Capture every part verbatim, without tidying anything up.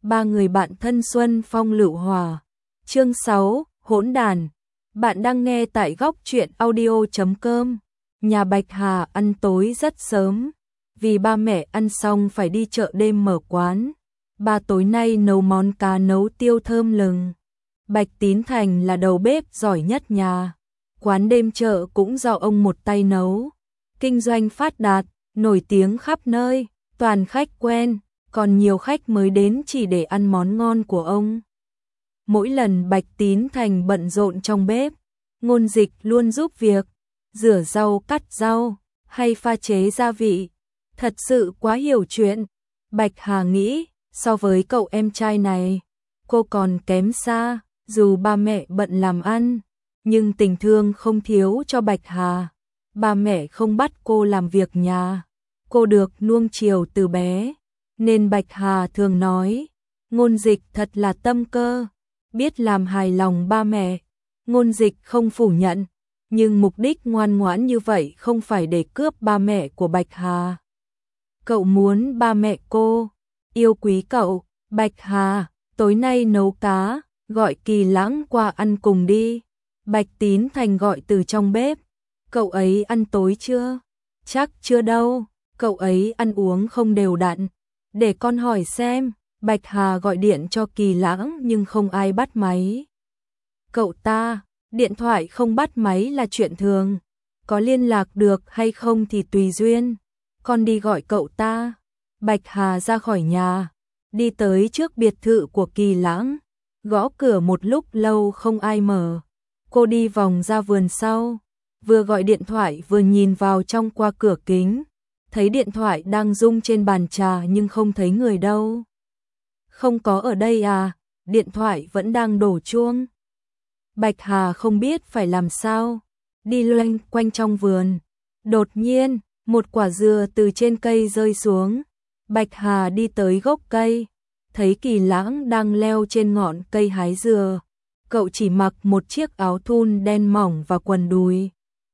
Ba người bạn thân Xuân Phong Lựu Hòa. Chương sáu, Hỗn đàn. Bạn đang nghe tại góc truyện audio chấm com. Nhà Bạch Hà ăn tối rất sớm, vì ba mẹ ăn xong phải đi chợ đêm mở quán. Ba tối nay nấu món cá nấu tiêu thơm lừng. Bạch Tín Thành là đầu bếp giỏi nhất nhà. Quán đêm chợ cũng do ông một tay nấu. Kinh doanh phát đạt, nổi tiếng khắp nơi, toàn khách quen, còn nhiều khách mới đến chỉ để ăn món ngon của ông. Mỗi lần Bạch Tín Thành bận rộn trong bếp, Ngôn Dịch luôn giúp việc, rửa rau, cắt rau, hay pha chế gia vị. Thật sự quá hiểu chuyện. Bạch Hà nghĩ, so với cậu em trai này, cô còn kém xa, dù ba mẹ bận làm ăn, nhưng tình thương không thiếu cho Bạch Hà. Ba mẹ không bắt cô làm việc nhà, cô được nuông chiều từ bé, nên Bạch Hà thường nói, Ngôn Dịch thật là tâm cơ, biết làm hài lòng ba mẹ. Ngôn Dịch không phủ nhận, nhưng mục đích ngoan ngoãn như vậy không phải để cướp ba mẹ của Bạch Hà. Cậu muốn ba mẹ cô yêu quý cậu. Bạch Hà, tối nay nấu cá, gọi Kỳ Lãng qua ăn cùng đi. Bạch Tín Thành gọi từ trong bếp. Cậu ấy ăn tối chưa? Chắc chưa đâu, cậu ấy ăn uống không đều đặn. Để con hỏi xem. Bạch Hà gọi điện cho Kỳ Lãng nhưng không ai bắt máy. Cậu ta, điện thoại không bắt máy là chuyện thường. Có liên lạc được hay không thì tùy duyên. Con đi gọi cậu ta. Bạch Hà ra khỏi nhà, đi tới trước biệt thự của Kỳ Lãng, gõ cửa một lúc lâu không ai mở. Cô đi vòng ra vườn sau, vừa gọi điện thoại vừa nhìn vào trong qua cửa kính, thấy điện thoại đang rung trên bàn trà nhưng không thấy người đâu. Không có ở đây à? Điện thoại vẫn đang đổ chuông. Bạch Hà không biết phải làm sao, đi loanh quanh trong vườn. Đột nhiên, một quả dừa từ trên cây rơi xuống. Bạch Hà đi tới gốc cây, thấy Kỳ Lãng đang leo trên ngọn cây hái dừa. Cậu chỉ mặc một chiếc áo thun đen mỏng và quần đùi,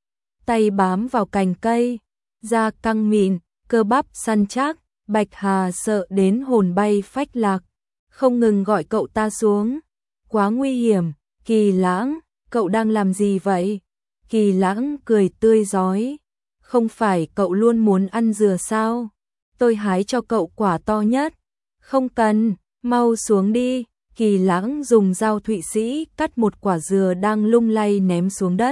tay bám vào cành cây, da căng mịn, cơ bắp săn chắc. Bạch Hà sợ đến hồn bay phách lạc, không ngừng gọi cậu ta xuống. Quá nguy hiểm. Kỳ Lãng, cậu đang làm gì vậy? Kỳ Lãng cười tươi rói. Không phải cậu luôn muốn ăn dừa sao? Tôi hái cho cậu quả to nhất. Không cần, mau xuống đi. Kỳ Lãng dùng dao Thụy Sĩ cắt một quả dừa đang lung lay ném xuống đất,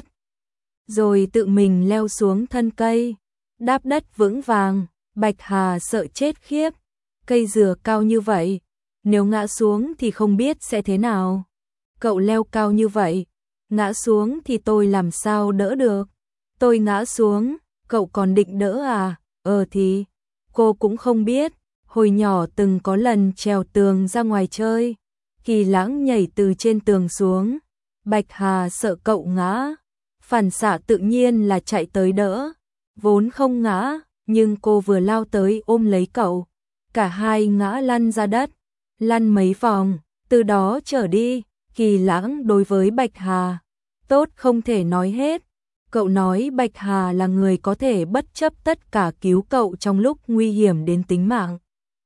rồi tự mình leo xuống thân cây, đáp đất vững vàng. Bạch Hà sợ chết khiếp. Cây dừa cao như vậy, nếu ngã xuống thì không biết sẽ thế nào. Cậu leo cao như vậy, ngã xuống thì tôi làm sao đỡ được? Tôi ngã xuống, cậu còn định đỡ à? Ờ thì, cô cũng không biết, hồi nhỏ từng có lần trèo tường ra ngoài chơi. Kỳ Lãng nhảy từ trên tường xuống. Bạch Hà sợ cậu ngã, phản xạ tự nhiên là chạy tới đỡ. Vốn không ngã, nhưng cô vừa lao tới ôm lấy cậu. Cả hai ngã lăn ra đất, lăn mấy vòng. Từ đó trở đi, Kỳ Lãng đối với Bạch Hà tốt không thể nói hết. Cậu nói Bạch Hà là người có thể bất chấp tất cả cứu cậu trong lúc nguy hiểm đến tính mạng.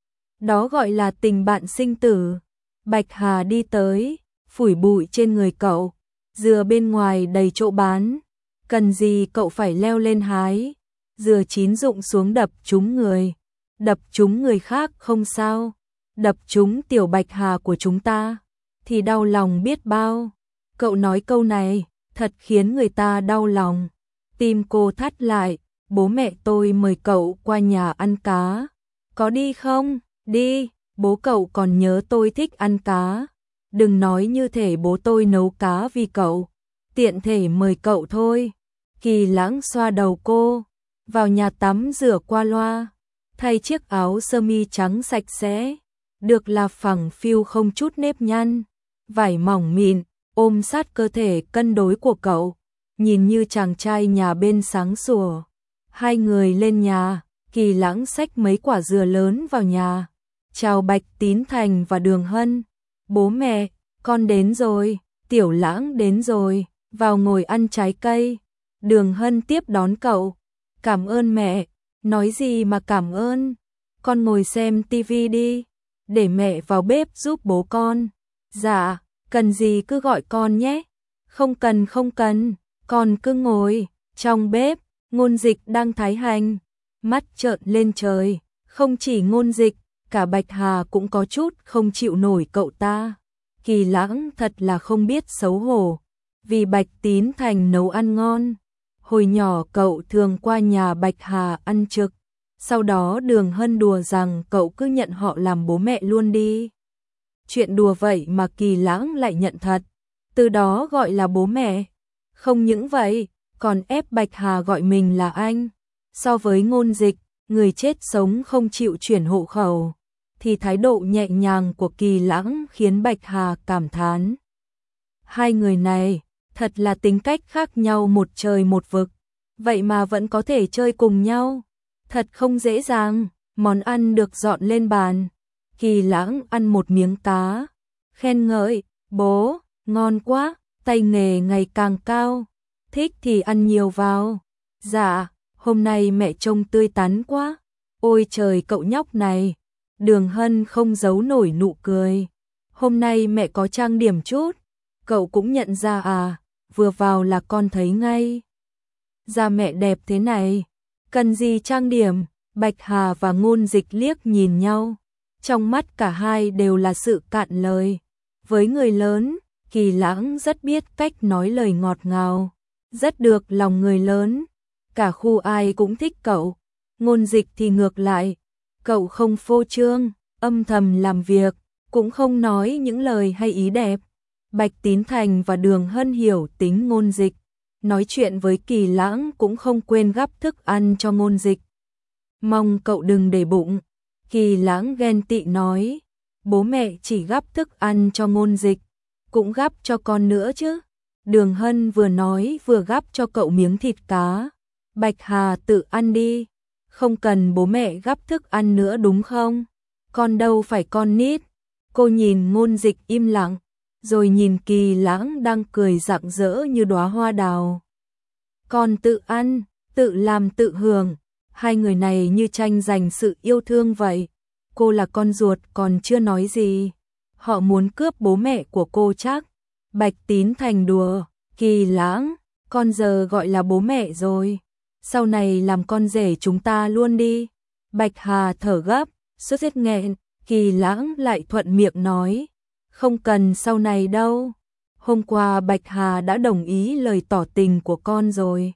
Đó gọi là tình bạn sinh tử. Bạch Hà đi tới, phủi bụi trên người cậu. Dừa bên ngoài đầy chỗ bán, cần gì cậu phải leo lên hái. Dừa chín rụng xuống đập trúng người. Đập trúng người khác không sao, đập trúng tiểu Bạch Hà của chúng ta thì đau lòng biết bao. Cậu nói câu này thật khiến người ta đau lòng. Tim cô thắt lại. Bố mẹ tôi mời cậu qua nhà ăn cá, có đi không? Đi, bố cậu còn nhớ tôi thích ăn cá. Đừng nói như thể bố tôi nấu cá vì cậu, tiện thể mời cậu thôi. Kỳ Lãng xoa đầu cô, vào nhà tắm rửa qua loa, thay chiếc áo sơ mi trắng sạch sẽ, được là phẳng phiu không chút nếp nhăn, vải mỏng mịn, ôm sát cơ thể cân đối của cậu, nhìn như chàng trai nhà bên sáng sủa. Hai người lên nhà, Kỳ Lãng xách mấy quả dừa lớn vào nhà, chào Bạch Tín Thành và Đường Hân. Bố mẹ, con đến rồi. Tiểu Lãng đến rồi, vào ngồi ăn trái cây. Đường Hân tiếp đón cậu. Cảm ơn mẹ. Nói gì mà cảm ơn, con ngồi xem tivi đi. để mẹ vào bếp giúp bố con. Dạ, cần gì cứ gọi con nhé. Không cần không cần, con cứ ngồi. Trong bếp, Ngôn Dịch đang thái hành, mắt trợn lên trời. Không chỉ Ngôn Dịch, cả Bạch Hà cũng có chút không chịu nổi cậu ta. Kỳ Lãng thật là không biết xấu hổ, vì Bạch Tín Thành nấu ăn ngon. Hồi nhỏ cậu thường qua nhà Bạch Hà ăn trực, sau đó Đường Hân đùa rằng cậu cứ nhận họ làm bố mẹ luôn đi. Chuyện đùa vậy mà Kỳ Lãng lại nhận thật, từ đó gọi là bố mẹ. Không những vậy, còn ép Bạch Hà gọi mình là anh. So với Ngôn Dịch, người chết sống không chịu chuyển hộ khẩu, thì thái độ nhẹ nhàng của Kỳ Lãng khiến Bạch Hà cảm thán. Hai người này, thật là tính cách khác nhau một trời một vực, vậy mà vẫn có thể chơi cùng nhau. Thật không dễ dàng. Món ăn được dọn lên bàn. Kỳ Lãng ăn một miếng cá, khen ngợi, bố, ngon quá, tay nghề ngày càng cao, thích thì ăn nhiều vào. Dạ, hôm nay mẹ trông tươi tắn quá, ôi trời cậu nhóc này. Đường Hân không giấu nổi nụ cười. Hôm nay mẹ có trang điểm chút, cậu cũng nhận ra à, vừa vào là con thấy ngay. Da mẹ đẹp thế này, cần gì trang điểm? Bạch Hà và Ngôn Dịch liếc nhìn nhau, trong mắt cả hai đều là sự cạn lời. Với người lớn, Kỳ Lãng rất biết cách nói lời ngọt ngào, rất được lòng người lớn, cả khu ai cũng thích cậu. Ngôn Dịch thì ngược lại, cậu không phô trương, âm thầm làm việc, cũng không nói những lời hay ý đẹp. Bạch Tín Thành và Đường Hân hiểu tính Ngôn Dịch, nói chuyện với Kỳ Lãng cũng không quên gắp thức ăn cho Ngôn Dịch. Mong cậu đừng để bụng. Kỳ Lãng ghen tị nói, bố mẹ chỉ gắp thức ăn cho Ngôn Dịch, cũng gắp cho con nữa chứ. Đường Hân vừa nói vừa gắp cho cậu miếng thịt cá. Bạch Hà tự ăn đi, không cần bố mẹ gắp thức ăn nữa đúng không? Con đâu phải con nít. Cô nhìn Ngôn Dịch im lặng, rồi nhìn Kỳ Lãng đang cười rạng rỡ như đóa hoa đào. Con tự ăn, tự làm tự hưởng. Hai người này như tranh giành sự yêu thương vậy. Cô là con ruột còn chưa nói gì, họ muốn cướp bố mẹ của cô chắc. Bạch Tín Thành đùa, Kỳ Lãng, con giờ gọi là bố mẹ rồi, sau này làm con rể chúng ta luôn đi. Bạch Hà thở gấp, sốt rét nghẹn. Kỳ Lãng lại thuận miệng nói, không cần sau này đâu, hôm qua Bạch Hà đã đồng ý lời tỏ tình của con rồi.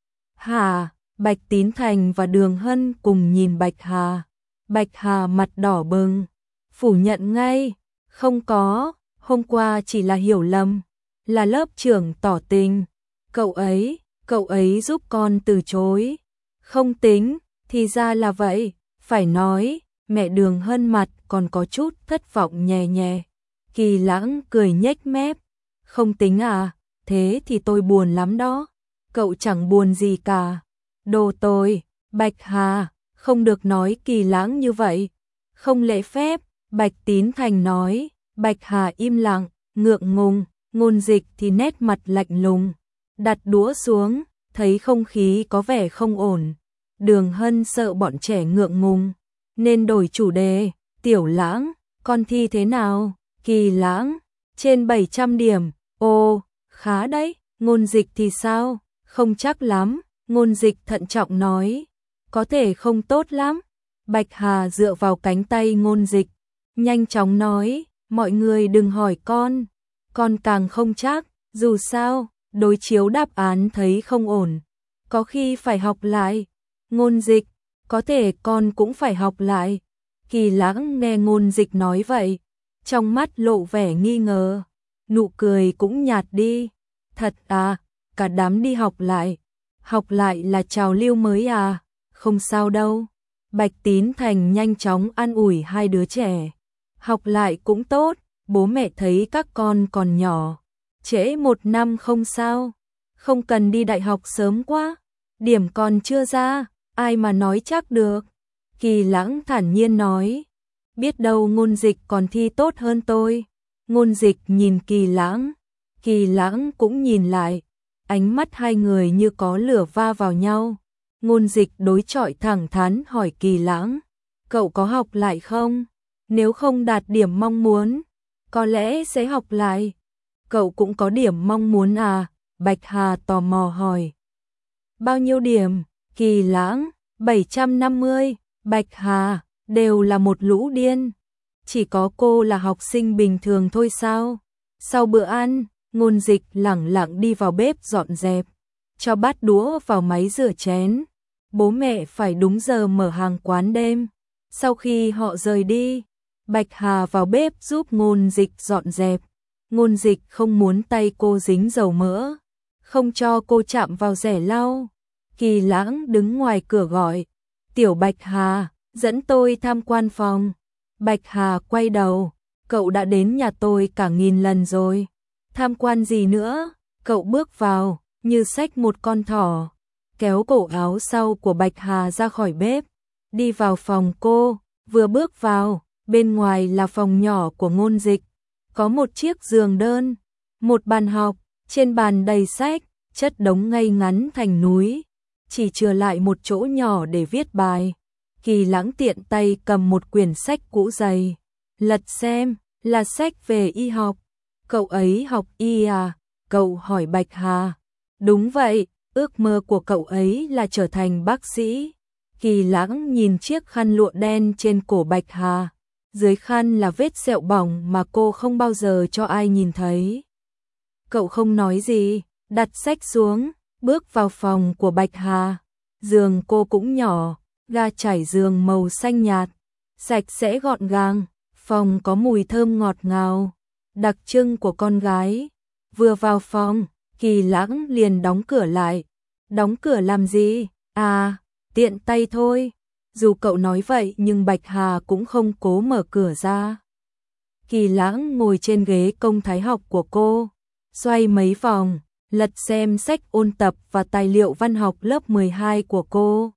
Hả? Bạch Tín Thành và Đường Hân cùng nhìn Bạch Hà. Bạch Hà mặt đỏ bừng, phủ nhận ngay, không có, hôm qua chỉ là hiểu lầm, là lớp trưởng tỏ tình. Cậu ấy, cậu ấy giúp con từ chối. Không tính, thì ra là vậy, phải nói. Mẹ Đường Hân mặt còn có chút thất vọng nhè nhè. Kỳ Lãng cười nhếch mép, không tính à, thế thì tôi buồn lắm đó. Cậu chẳng buồn gì cả. Đồ tồi. Bạch Hà, không được nói Kỳ Lãng như vậy, không lễ phép. Bạch Tín Thành nói. Bạch Hà im lặng, ngượng ngùng. Ngôn Dịch thì nét mặt lạnh lùng, đặt đũa xuống, thấy không khí có vẻ không ổn. Đường Hân sợ bọn trẻ ngượng ngùng, nên đổi chủ đề. Tiểu Lãng, con thi thế nào? Kỳ Lãng, trên bảy trăm điểm. Ồ, khá đấy. Ngôn Dịch thì sao? Không chắc lắm. Ngôn Dịch thận trọng nói, có thể không tốt lắm. Bạch Hà dựa vào cánh tay Ngôn Dịch, nhanh chóng nói, mọi người đừng hỏi con, con càng không chắc, dù sao, đối chiếu đáp án thấy không ổn, có khi phải học lại. Ngôn Dịch, có thể con cũng phải học lại. Kỳ Lãng nghe Ngôn Dịch nói vậy, trong mắt lộ vẻ nghi ngờ, nụ cười cũng nhạt đi. Thật à, cả đám đi học lại. Học lại là trào lưu mới à? Không sao đâu. Bạch Tín Thành nhanh chóng an ủi hai đứa trẻ. Học lại cũng tốt, bố mẹ thấy các con còn nhỏ. Trễ một năm không sao, không cần đi đại học sớm quá. Điểm còn chưa ra, ai mà nói chắc được. Kỳ Lãng thản nhiên nói, biết đâu Ngôn Dịch còn thi tốt hơn tôi. Ngôn Dịch nhìn Kỳ Lãng, Kỳ Lãng cũng nhìn lại. Ánh mắt hai người như có lửa va vào nhau. Ngôn Dịch đối chọi thẳng thắn hỏi Kỳ Lãng, cậu có học lại không? Nếu không đạt điểm mong muốn, có lẽ sẽ học lại. Cậu cũng có điểm mong muốn à? Bạch Hà tò mò hỏi. Bao nhiêu điểm? Kỳ Lãng, bảy trăm năm mươi. Bạch Hà, đều là một lũ điên. Chỉ có cô là học sinh bình thường thôi sao? Sau bữa ăn, Ngôn Dịch lẳng lặng đi vào bếp dọn dẹp, cho bát đũa vào máy rửa chén. Bố mẹ phải đúng giờ mở hàng quán đêm. Sau khi họ rời đi, Bạch Hà vào bếp giúp Ngôn Dịch dọn dẹp. Ngôn Dịch không muốn tay cô dính dầu mỡ, không cho cô chạm vào rẻ lau. Kỳ Lãng đứng ngoài cửa gọi, "Tiểu Bạch Hà, dẫn tôi tham quan phòng." Bạch Hà quay đầu, "Cậu đã đến nhà tôi cả nghìn lần rồi. Tham quan gì nữa?" Cậu bước vào, như xách một con thỏ, kéo cổ áo sau của Bạch Hà ra khỏi bếp, đi vào phòng cô. Vừa bước vào, bên ngoài là phòng nhỏ của Ngôn Dịch. Có một chiếc giường đơn, một bàn học, trên bàn đầy sách, chất đống ngay ngắn thành núi, chỉ chừa lại một chỗ nhỏ để viết bài. Kỳ Lãng tiện tay cầm một quyển sách cũ dày, lật xem, là sách về y học. "Cậu ấy học y à?" Cậu hỏi Bạch Hà. "Đúng vậy, ước mơ của cậu ấy là trở thành bác sĩ." Kỳ Lãng nhìn chiếc khăn lụa đen trên cổ Bạch Hà. Dưới khăn là vết sẹo bỏng mà cô không bao giờ cho ai nhìn thấy. Cậu không nói gì, đặt sách xuống, bước vào phòng của Bạch Hà. Giường cô cũng nhỏ, ga trải giường màu xanh nhạt, sạch sẽ gọn gàng. Phòng có mùi thơm ngọt ngào, đặc trưng của con gái. Vừa vào phòng, Kỳ Lãng liền đóng cửa lại. "Đóng cửa làm gì?" "À, tiện tay thôi." Dù cậu nói vậy nhưng Bạch Hà cũng không cố mở cửa ra. Kỳ Lãng ngồi trên ghế công thái học của cô, xoay mấy vòng, lật xem sách ôn tập và tài liệu văn học lớp mười hai của cô.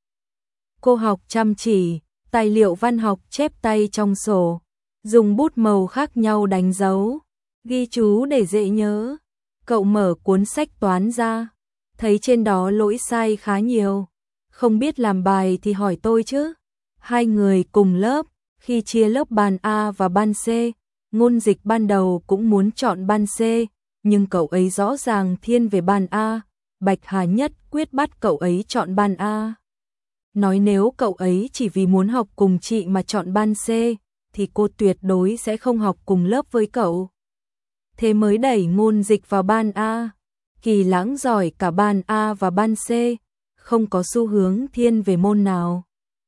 Cô học chăm chỉ, tài liệu văn học chép tay trong sổ, dùng bút màu khác nhau đánh dấu, ghi chú để dễ nhớ. Cậu mở cuốn sách toán ra, thấy trên đó lỗi sai khá nhiều. "Không biết làm bài thì hỏi tôi chứ." Hai người cùng lớp, khi chia lớp ban A và ban C, Ngôn Dịch ban đầu cũng muốn chọn ban C, nhưng cậu ấy rõ ràng thiên về ban A. Bạch Hà nhất quyết bắt cậu ấy chọn ban A. Nói nếu cậu ấy chỉ vì muốn học cùng chị mà chọn ban C, thì cô tuyệt đối sẽ không học cùng lớp với cậu. Thế mới đẩy Ngôn Dịch vào ban A. Kỳ Lãng giỏi cả ban A và ban C, không có xu hướng thiên về môn nào,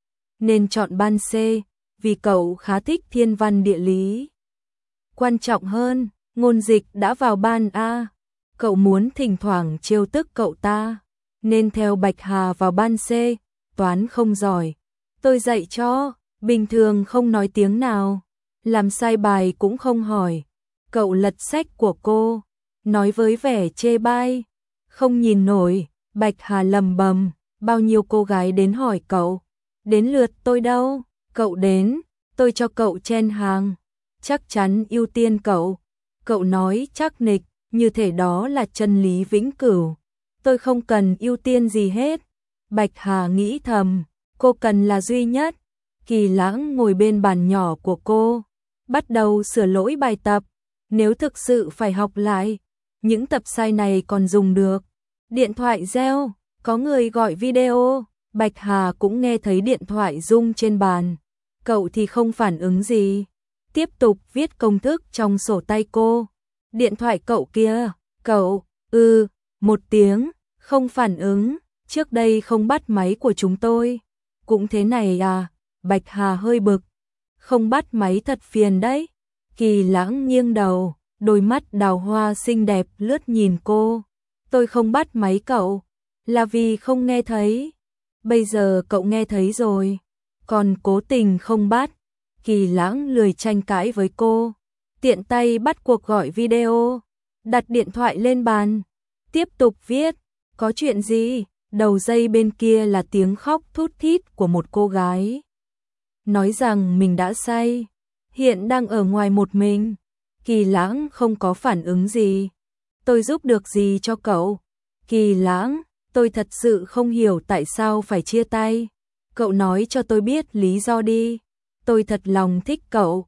nên chọn ban C, vì cậu khá thích thiên văn địa lý. Quan trọng hơn, Ngôn Dịch đã vào ban A, cậu muốn thỉnh thoảng trêu tức cậu ta, nên theo Bạch Hà vào ban C. Toán không giỏi, tôi dạy cho, bình thường không nói tiếng nào, làm sai bài cũng không hỏi. Cậu lật sách của cô, nói với vẻ chê bai, "Không nhìn nổi." Bạch Hà lầm bầm, "Bao nhiêu cô gái đến hỏi cậu, đến lượt tôi đâu." "Cậu đến, tôi cho cậu chen hàng, chắc chắn ưu tiên cậu." Cậu nói chắc nịch, như thể đó là chân lý vĩnh cửu. "Tôi không cần ưu tiên gì hết." Bạch Hà nghĩ thầm, cô cần là duy nhất. Kỳ Lãng ngồi bên bàn nhỏ của cô, bắt đầu sửa lỗi bài tập. Nếu thực sự phải học lại, những tập sai này còn dùng được. Điện thoại reo, có người gọi video. Bạch Hà cũng nghe thấy điện thoại rung trên bàn. Cậu thì không phản ứng gì, tiếp tục viết công thức trong sổ tay cô. "Điện thoại cậu kia." "Cậu." "Ừ." Một tiếng, không phản ứng. "Trước đây không bắt máy của chúng tôi." "Cũng thế này à?" Bạch Hà hơi bực. "Không bắt máy thật phiền đấy." Kỳ Lãng nghiêng đầu, đôi mắt đào hoa xinh đẹp lướt nhìn cô. "Tôi không bắt máy cậu, là vì không nghe thấy. Bây giờ cậu nghe thấy rồi, còn cố tình không bắt." Kỳ Lãng lười tranh cãi với cô, tiện tay bắt cuộc gọi video, đặt điện thoại lên bàn, tiếp tục viết. "Có chuyện gì?" Đầu dây bên kia là tiếng khóc thút thít của một cô gái, nói rằng mình đã say, hiện đang ở ngoài một mình. Kỳ Lãng không có phản ứng gì. "Tôi giúp được gì cho cậu?" "Kỳ Lãng, tôi thật sự không hiểu tại sao phải chia tay. Cậu nói cho tôi biết lý do đi. Tôi thật lòng thích cậu,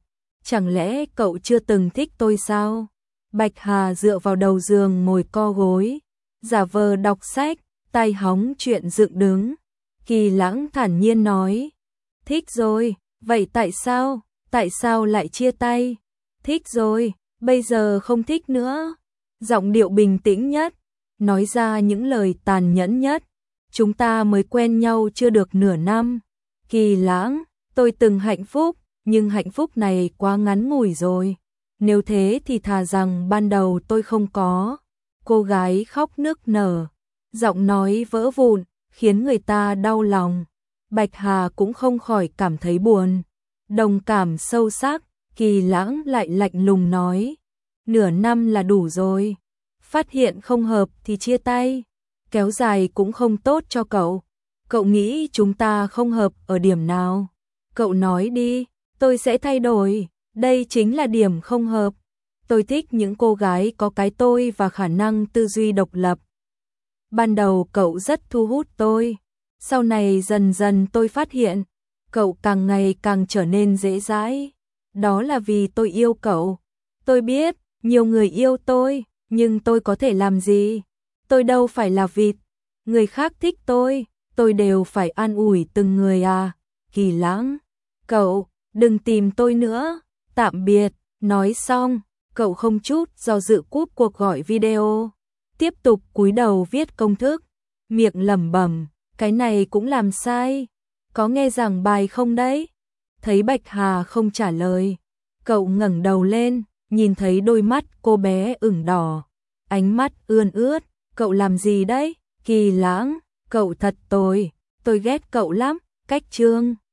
chẳng lẽ cậu chưa từng thích tôi sao? Bạch Hà dựa vào đầu giường ngồi co gối, giả vờ đọc sách, tay hóng chuyện dựng đứng. Kỳ Lãng thản nhiên nói, thích rồi, vậy tại sao, tại sao lại chia tay? Thích rồi, bây giờ không thích nữa. Giọng điệu bình tĩnh nhất, nói ra những lời tàn nhẫn nhất. Chúng ta mới quen nhau chưa được nửa năm. Kỳ Lãng, tôi từng hạnh phúc, nhưng hạnh phúc này quá ngắn ngủi rồi. Nếu thế thì thà rằng ban đầu tôi không có. Cô gái khóc nức nở, giọng nói vỡ vụn, khiến người ta đau lòng. Bạch Hà cũng không khỏi cảm thấy buồn. Đồng cảm sâu sắc, Kỳ Lãng lại lạnh lùng nói, nửa năm là đủ rồi. Phát hiện không hợp thì chia tay. Kéo dài cũng không tốt cho cậu. Cậu nghĩ chúng ta không hợp ở điểm nào? Cậu nói đi, tôi sẽ thay đổi. Đây chính là điểm không hợp. Tôi thích những cô gái có cái tôi và khả năng tư duy độc lập. Ban đầu cậu rất thu hút tôi. Sau này dần dần tôi phát hiện, cậu càng ngày càng trở nên dễ dãi. Đó là vì tôi yêu cậu. Tôi biết, nhiều người yêu tôi, nhưng tôi có thể làm gì? Tôi đâu phải là vịt. Người khác thích tôi, tôi đều phải an ủi từng người à. Kỳ Lãng, cậu, đừng tìm tôi nữa. Tạm biệt. Nói xong, cậu không chút do dự cúp cuộc gọi video. Tiếp tục cúi đầu viết công thức. Miệng lẩm bẩm, cái này cũng làm sai. Có nghe giảng bài không đấy? Thấy Bạch Hà không trả lời, cậu ngẩng đầu lên, nhìn thấy đôi mắt cô bé ửng đỏ, ánh mắt ươn ướt. Cậu làm gì đấy? Kỳ Lãng, cậu thật tồi, tôi ghét cậu lắm. Cách chương